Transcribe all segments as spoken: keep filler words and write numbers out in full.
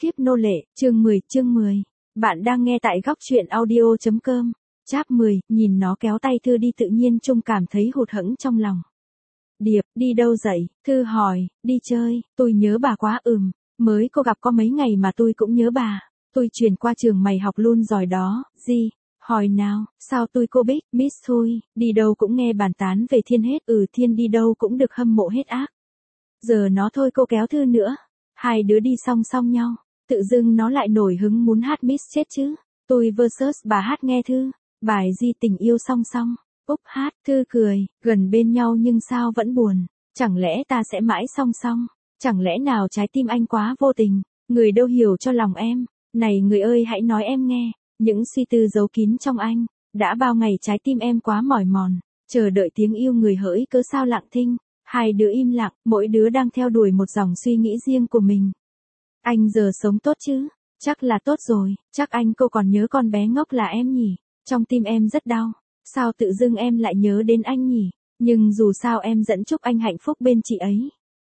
Kiếp nô lệ, chương mười, chương mười. Bạn đang nghe tại góc truyện audio chấm com. Chap mười, nhìn nó kéo tay Thư đi tự nhiên Trung cảm thấy hụt hẫng trong lòng. Điệp, đi đâu dậy? Thư hỏi, đi chơi, tôi nhớ bà quá ừm, mới cô gặp có mấy ngày mà tôi cũng nhớ bà. Tôi chuyển qua trường mày học luôn giỏi đó, gì? Hỏi nào, sao tôi cô biết, Miss thôi, đi đâu cũng nghe bàn tán về Thiên hết, ừ Thiên đi đâu cũng được hâm mộ hết ác. Giờ nó thôi cô kéo Thư nữa. Hai đứa đi song song nhau, tự dưng nó lại nổi hứng muốn hát Miss chết chứ. Tôi versus bà hát nghe Thư, bài gì tình yêu song song. Úc hát, Thư cười, gần bên nhau nhưng sao vẫn buồn. Chẳng lẽ ta sẽ mãi song song? Chẳng lẽ nào trái tim anh quá vô tình, người đâu hiểu cho lòng em. Này người ơi hãy nói em nghe, những suy tư giấu kín trong anh. Đã bao ngày trái tim em quá mỏi mòn, chờ đợi tiếng yêu người hỡi cớ sao lặng thinh. Hai đứa im lặng, mỗi đứa đang theo đuổi một dòng suy nghĩ riêng của mình. Anh giờ sống tốt chứ? Chắc là tốt rồi, chắc anh cô còn nhớ con bé ngốc là em nhỉ? Trong tim em rất đau, sao tự dưng em lại nhớ đến anh nhỉ? Nhưng dù sao em vẫn chúc anh hạnh phúc bên chị ấy.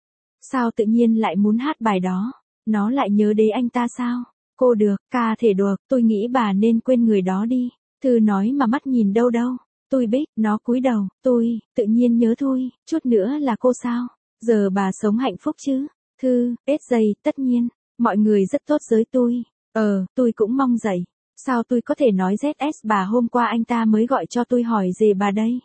Sao tự nhiên lại muốn hát bài đó? Nó lại nhớ đến anh ta sao? Cô được, ca thể được, tôi nghĩ bà nên quên người đó đi. Thư nói mà mắt nhìn đâu đâu. Tôi biết, nó cúi đầu, tôi, tự nhiên nhớ thôi, chút nữa là cô sao? Giờ bà sống hạnh phúc chứ? Thư, ết giây, tất nhiên, mọi người rất tốt với tôi. Ờ, tôi cũng mong vậy. Sao tôi có thể nói dét ét bà hôm qua anh ta mới gọi cho tôi hỏi về bà đây?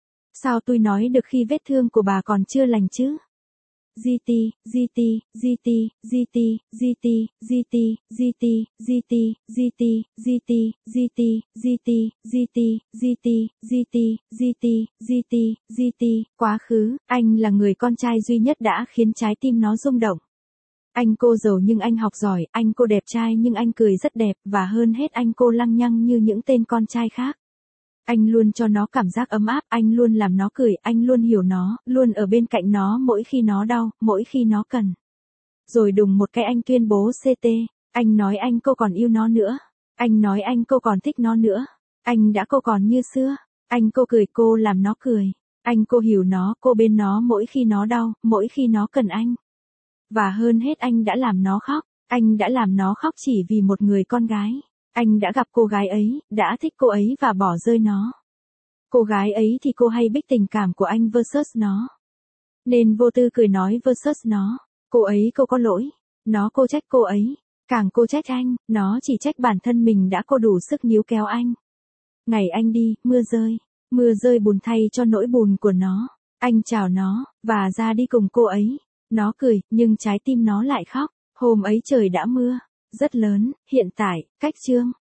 Sao tôi nói được khi vết thương của bà còn chưa lành chứ? giê tê, giê tê, giê tê, giê tê, giê tê, giê tê, giê tê, giê tê, giê tê, giê tê, giê tê, giê tê, giê tê, giê tê, giê tê, giê tê, giê tê, giê tê, quá khứ, anh là người con trai duy nhất đã khiến trái tim nó rung động. Anh cô giàu nhưng anh học giỏi, anh cô đẹp trai nhưng anh cười rất đẹp, và hơn hết anh cô lăng nhăng như những tên con trai khác. Anh luôn cho nó cảm giác ấm áp, anh luôn làm nó cười, anh luôn hiểu nó, luôn ở bên cạnh nó mỗi khi nó đau, mỗi khi nó cần. Rồi đùng một cái anh tuyên bố xê tê, anh nói anh cô còn yêu nó nữa, anh nói anh cô còn thích nó nữa, anh đã cô còn như xưa, anh cô cười cô làm nó cười, anh cô hiểu nó, cô bên nó mỗi khi nó đau, mỗi khi nó cần anh. Và hơn hết anh đã làm nó khóc, anh đã làm nó khóc chỉ vì một người con gái. Anh đã gặp cô gái ấy, đã thích cô ấy và bỏ rơi nó. Cô gái ấy thì cô hay biết tình cảm của anh versus nó. Nên vô tư cười nói versus nó. Cô ấy cô có lỗi. Nó cô trách cô ấy. Càng cô trách anh, nó chỉ trách bản thân mình đã cô đủ sức níu kéo anh. Ngày anh đi, mưa rơi. Mưa rơi buồn thay cho nỗi buồn của nó. Anh chào nó, và ra đi cùng cô ấy. Nó cười, nhưng trái tim nó lại khóc. Hôm ấy trời đã mưa. Rất lớn, hiện tại, cách chương.